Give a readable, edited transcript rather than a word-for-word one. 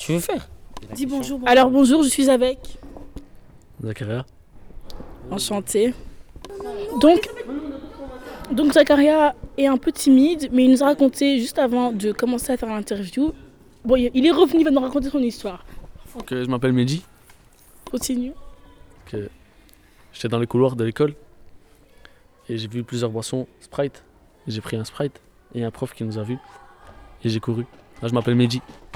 Tu veux faire? Dis bonjour. Alors bonjour, je suis avec. Zakaria. Enchanté. Donc Zakaria est un peu timide, mais il nous a raconté juste avant de commencer à faire l'interview. Bon, il est revenu, il va nous raconter son histoire. Je m'appelle Mehdi. Continue. J'étais dans les couloirs de l'école et j'ai vu plusieurs boissons Sprite. J'ai pris un Sprite et un prof qui nous a vus et j'ai couru. Là, je m'appelle Mehdi.